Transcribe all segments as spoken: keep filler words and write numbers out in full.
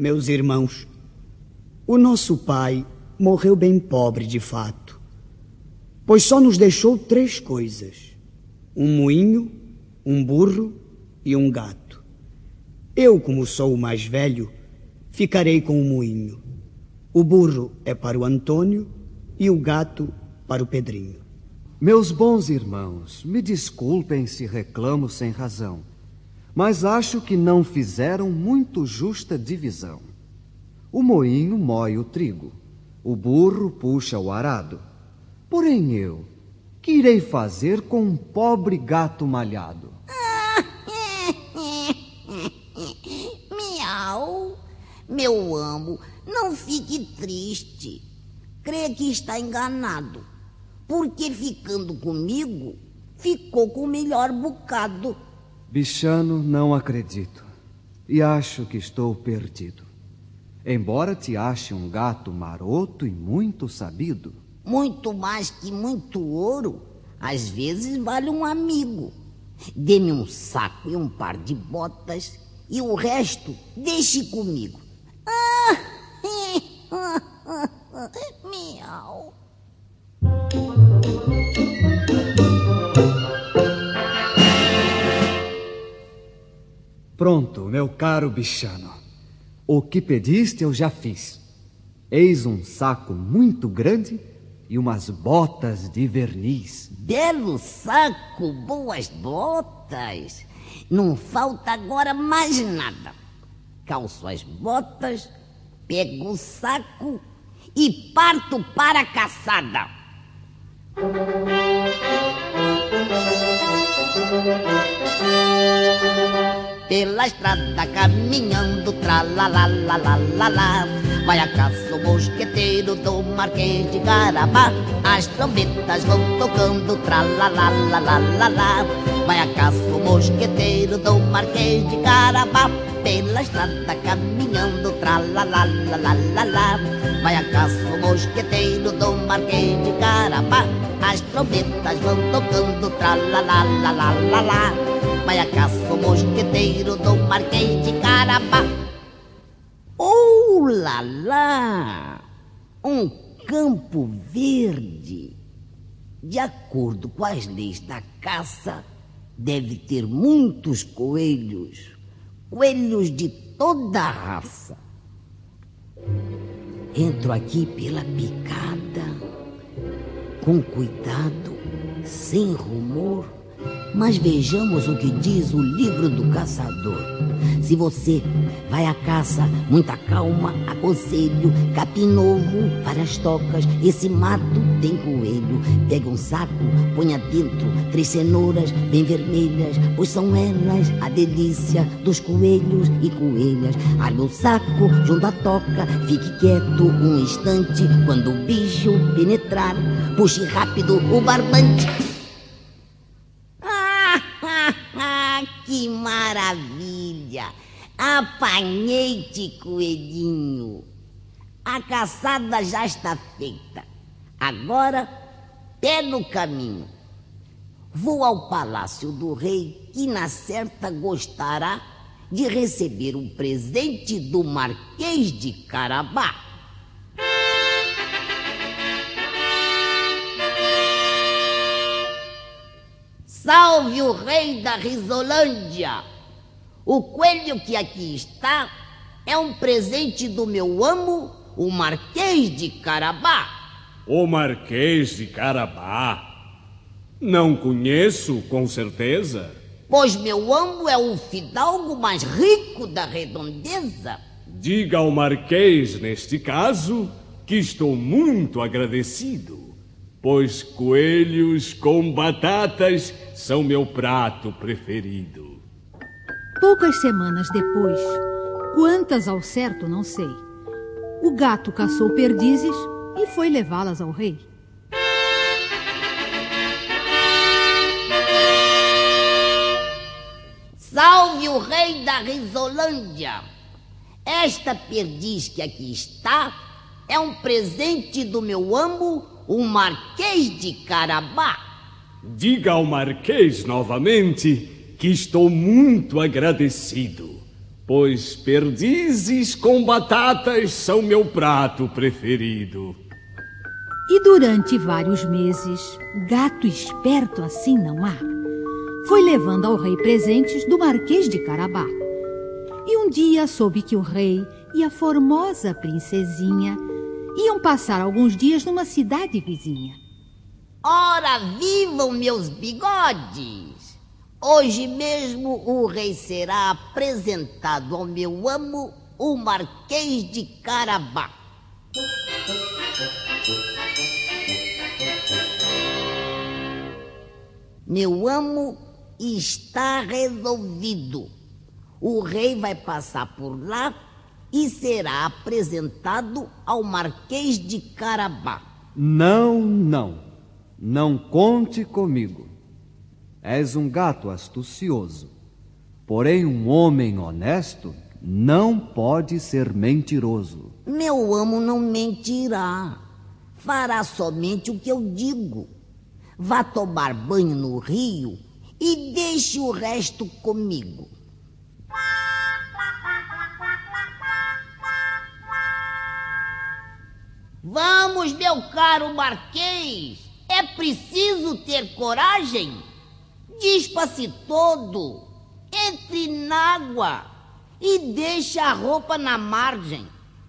Meus irmãos, o nosso pai morreu bem pobre de fato, pois só nos deixou três coisas: um moinho, um burro e um gato. Eu, como sou o mais velho, ficarei com o moinho. O burro é para o Antônio e o gato para o Pedrinho. Meus bons irmãos, me desculpem se reclamo sem razão, mas acho que não fizeram muito justa divisão. O moinho moe o trigo, o burro puxa o arado. Porém eu, que irei fazer com um pobre gato malhado? Miau, meu amo, não fique triste. Crê que está enganado, porque ficando comigo, ficou com o melhor bocado. Bichano, não acredito, e acho que estou perdido. Embora te ache um gato maroto e muito sabido. Muito mais que muito ouro, às vezes vale um amigo. Dê-me um saco e um par de botas, e o resto deixe comigo. Ah, miau. Pronto, meu caro bichano. O que pediste eu já fiz. Eis um saco muito grande e umas botas de verniz. Belo saco, boas botas. Não falta agora mais nada. Calço as botas, pego o saco e parto para a caçada. Pela estrada caminhando, tralalalalalalá, vai a caça o mosqueteiro do Marquês de Carabá. As trombetas vão tocando, tralalalalalalá, vai a caça o mosqueteiro do Marquês de Carabá. Pela estrada caminhando, tralalalalalalá, vai a caça o mosqueteiro do Marquês de Carabá. As trombetas vão tocando, tralalalalalalá, vai a caça o mosqueteiro do Marquês de Carabá. Oh, lá, lá! Um campo verde. De acordo com as leis da caça, deve ter muitos coelhos. Coelhos de toda a raça. Entro aqui pela picada, com cuidado, sem rumor. Mas vejamos o que diz o livro do caçador. Se você vai à caça, muita calma, aconselho. Capim novo, várias tocas, esse mato tem coelho. Pega um saco, ponha dentro três cenouras bem vermelhas, pois são elas a delícia dos coelhos e coelhas. Arme o saco junto à toca, fique quieto um instante. Quando o bicho penetrar, puxe rápido o barbante. Que maravilha! Apanhei-te, coelhinho. A caçada já está feita. Agora, pé no caminho. Vou ao palácio do rei, que na certa gostará de receber um presente do Marquês de Carabá. Salve o rei da Risolândia! O coelho que aqui está é um presente do meu amo, o Marquês de Carabá. O Marquês de Carabá? Não conheço, com certeza. Pois meu amo é o fidalgo mais rico da redondeza. Diga ao Marquês, neste caso, que estou muito agradecido, pois coelhos com batatas são meu prato preferido. Poucas semanas depois, quantas ao certo não sei, o gato caçou perdizes e foi levá-las ao rei. Salve o rei da Risolândia! Esta perdiz que aqui está é um presente do meu amo, o Marquês de Carabá. Diga ao Marquês novamente que estou muito agradecido, pois perdizes com batatas são meu prato preferido. E durante vários meses, gato esperto assim não há, foi levando ao rei presentes do Marquês de Carabá. E um dia soube que o rei e a formosa princesinha iam passar alguns dias numa cidade vizinha. Ora, vivam meus bigodes! Hoje mesmo o rei será apresentado ao meu amo, o Marquês de Carabá. Meu amo, está resolvido. O rei vai passar por lá e será apresentado ao Marquês de Carabá. Não, não. Não conte comigo. És um gato astucioso. Porém, um homem honesto não pode ser mentiroso. Meu amo não mentirá. Fará somente o que eu digo. Vá tomar banho no rio e deixe o resto comigo. Vamos, meu caro Marquês. É preciso ter coragem. Dispa-se todo. Entre na água e deixe a roupa na margem.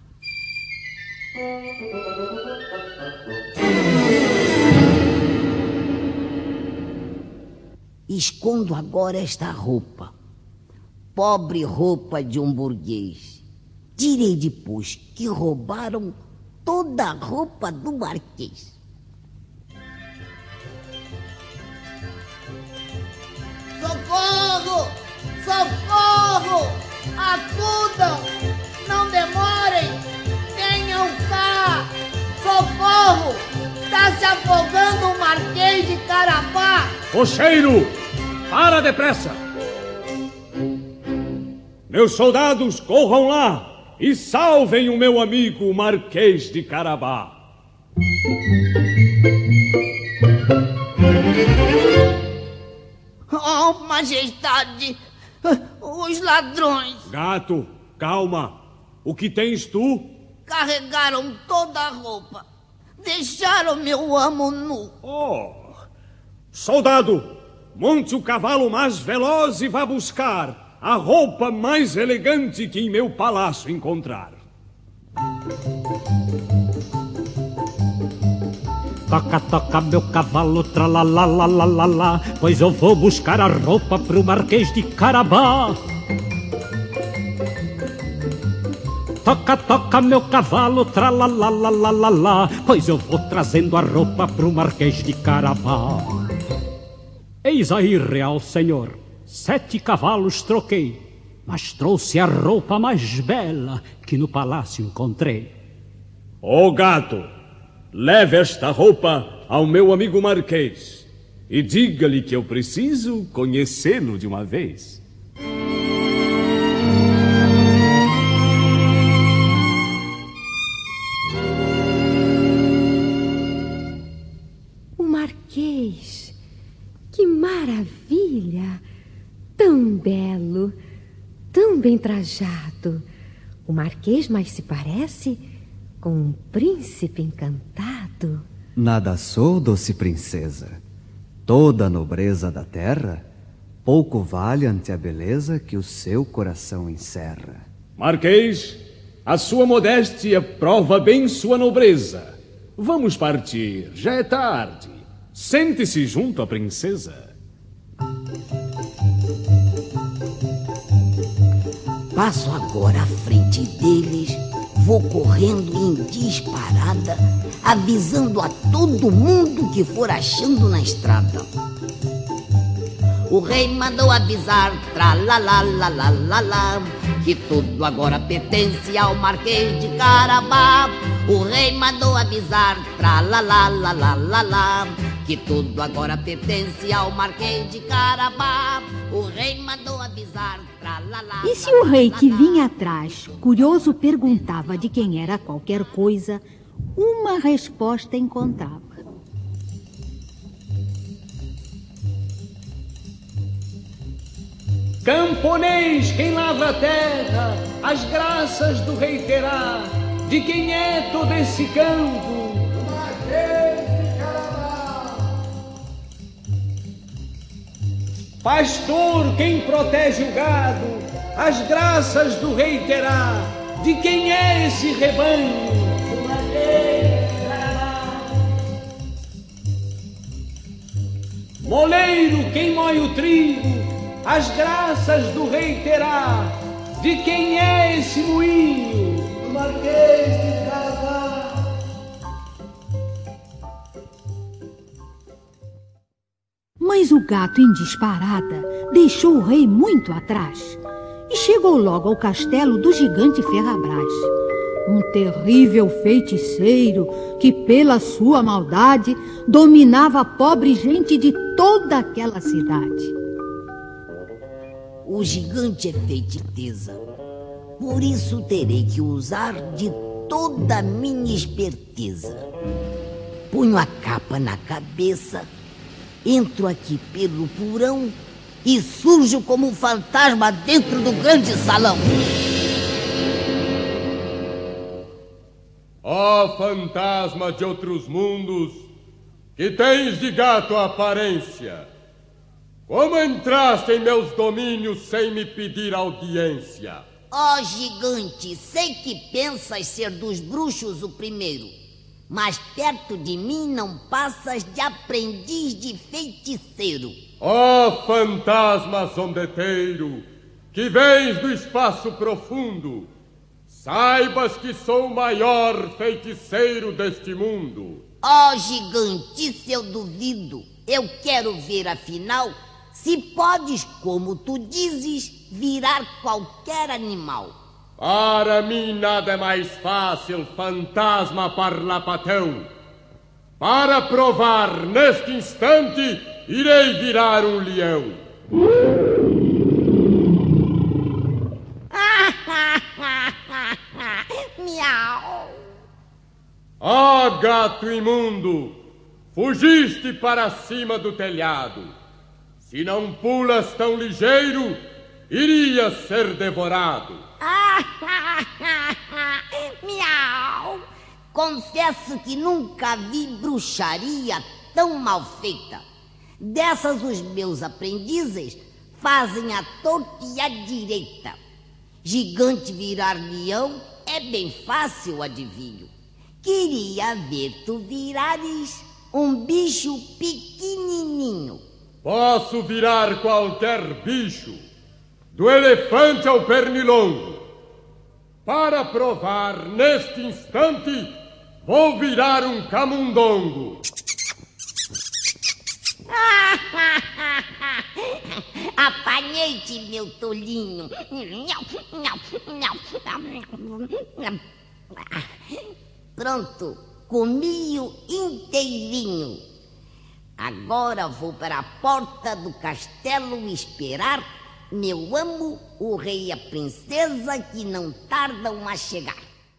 Escondo agora esta roupa, pobre roupa de um burguês. Direi depois que roubaram toda a roupa do Marquês. Socorro! Socorro! Acudam! Não demorem! Venham cá! Socorro! Está se afogando o Marquês de Carabá! Cocheiro, para depressa! Meus soldados, corram lá e salvem o meu amigo o Marquês de Carabá. Oh, majestade! Os ladrões! Gato, calma. O que tens tu? Carregaram toda a roupa. Deixaram meu amo nu. Oh! Soldado, monte o cavalo mais veloz e vá buscar a roupa mais elegante que em meu palácio encontrar. Toca, toca, meu cavalo, tralalalalalalá, pois eu vou buscar a roupa pro Marquês de Carabá. Toca, toca, meu cavalo, tralalalalalalá, pois eu vou trazendo a roupa pro Marquês de Carabá. Eis aí, real senhor, sete cavalos troquei, mas trouxe a roupa mais bela que no palácio encontrei. Ô gato, leve esta roupa ao meu amigo Marquês e diga-lhe que eu preciso conhecê-lo de uma vez. O Marquês, que maravilha! Tão belo, tão bem trajado. O Marquês mais se parece com um príncipe encantado. Nada sou, doce princesa. Toda a nobreza da terra pouco vale ante a beleza que o seu coração encerra. Marquês, a sua modéstia prova bem sua nobreza. Vamos partir, já é tarde. Sente-se junto à princesa. Passo agora à frente deles, vou correndo em disparada, avisando a todo mundo que for achando na estrada. O rei mandou avisar, tralalalalalalá, que tudo agora pertence ao Marquês de Carabá. O rei mandou avisar, tralalalalalalá, que tudo agora pertence ao Marquês de Carabá. O rei mandou avisar, tralalalá. E se o rei que vinha atrás, curioso, perguntava de quem era qualquer coisa, uma resposta encontrava. Camponês, quem lavra a terra, as graças do rei terá. De quem é todo esse campo? Do Marquês de Carabá. Pastor, quem protege o gado, as graças do rei terá. De quem é esse rebanho? Do Marquês de Carabá. Moleiro, quem moe o trigo, as graças do rei terá. De quem é esse moinho? Do Marquês de Carabá. Mas o gato, em disparada, deixou o rei muito atrás e chegou logo ao castelo do gigante Ferrabras, um terrível feiticeiro que, pela sua maldade, dominava a pobre gente de toda aquela cidade. O gigante é feiticeira, por isso terei que usar de toda a minha esperteza. Ponho a capa na cabeça, entro aqui pelo porão e surjo como um fantasma dentro do grande salão. Ó oh, fantasma de outros mundos, que tens de gato a aparência, como entraste em meus domínios sem me pedir audiência? Ó oh, gigante, sei que pensas ser dos bruxos o primeiro, mas perto de mim não passas de aprendiz de feiticeiro. Ó oh, fantasma zombeteiro, que vens do espaço profundo, saibas que sou o maior feiticeiro deste mundo. Ó oh, gigante, se eu duvido, eu quero ver afinal se podes, como tu dizes, virar qualquer animal. Para mim nada é mais fácil, fantasma parlapatão. Para provar, neste instante, irei virar um leão. Miau. Ah, gato imundo, fugiste para cima do telhado. Se não pulas tão ligeiro, irias ser devorado. Miau! Confesso que nunca vi bruxaria tão mal feita. Dessas os meus aprendizes fazem a torta e a direita. Gigante virar leão é bem fácil, adivinho. Queria ver tu virares um bicho pequenininho. Posso virar qualquer bicho, do elefante ao pernilongo. Para provar, neste instante, vou virar um camundongo. Apanhei-te, meu tolinho. Pronto, comi-o inteirinho. Agora vou para a porta do castelo esperar meu amo, o rei e a princesa, que não tardam a chegar.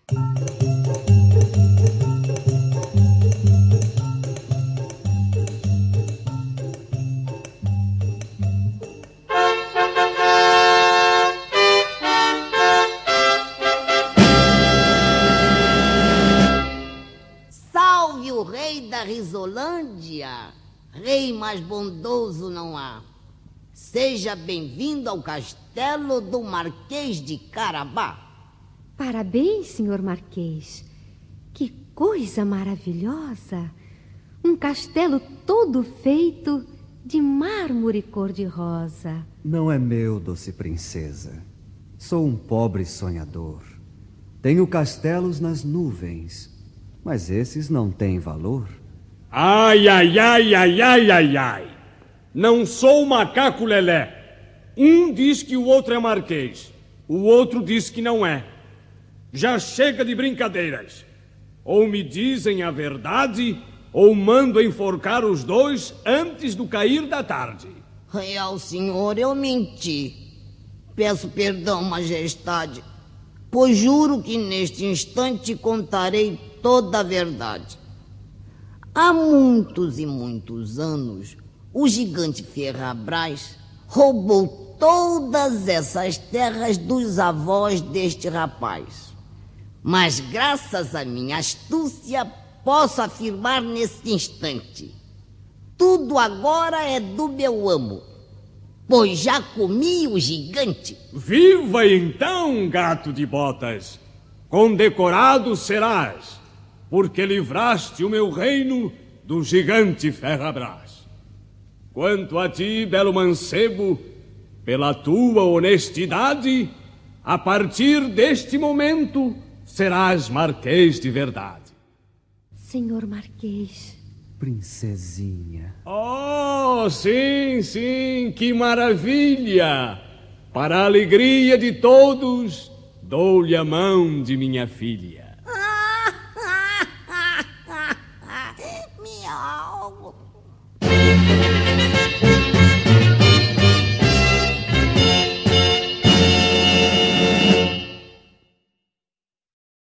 Salve o rei da Risolândia! Rei mais bondoso não há. Seja bem-vindo ao castelo do Marquês de Carabá. Parabéns, senhor Marquês. Que coisa maravilhosa! Um castelo todo feito de mármore cor-de-rosa. Não é meu, doce princesa. Sou um pobre sonhador. Tenho castelos nas nuvens, mas esses não têm valor. Ai, ai, ai, ai, ai, ai, ai. Não sou o macaco lelé. Um diz que o outro é marquês. O outro diz que não é. Já chega de brincadeiras. Ou me dizem a verdade, ou mando enforcar os dois antes do cair da tarde. Real senhor, eu menti. Peço perdão, majestade, pois juro que neste instante contarei toda a verdade. Há muitos e muitos anos, o gigante Ferrabras roubou todas essas terras dos avós deste rapaz. Mas graças à minha astúcia, posso afirmar nesse instante, tudo agora é do meu amo, pois já comi o gigante. Viva então, gato de botas! Condecorado serás, porque livraste o meu reino do gigante Ferrabras. Quanto a ti, belo mancebo, pela tua honestidade, a partir deste momento serás marquês de verdade. Senhor Marquês. Princesinha. Oh, sim, sim, que maravilha! Para a alegria de todos, dou-lhe a mão de minha filha.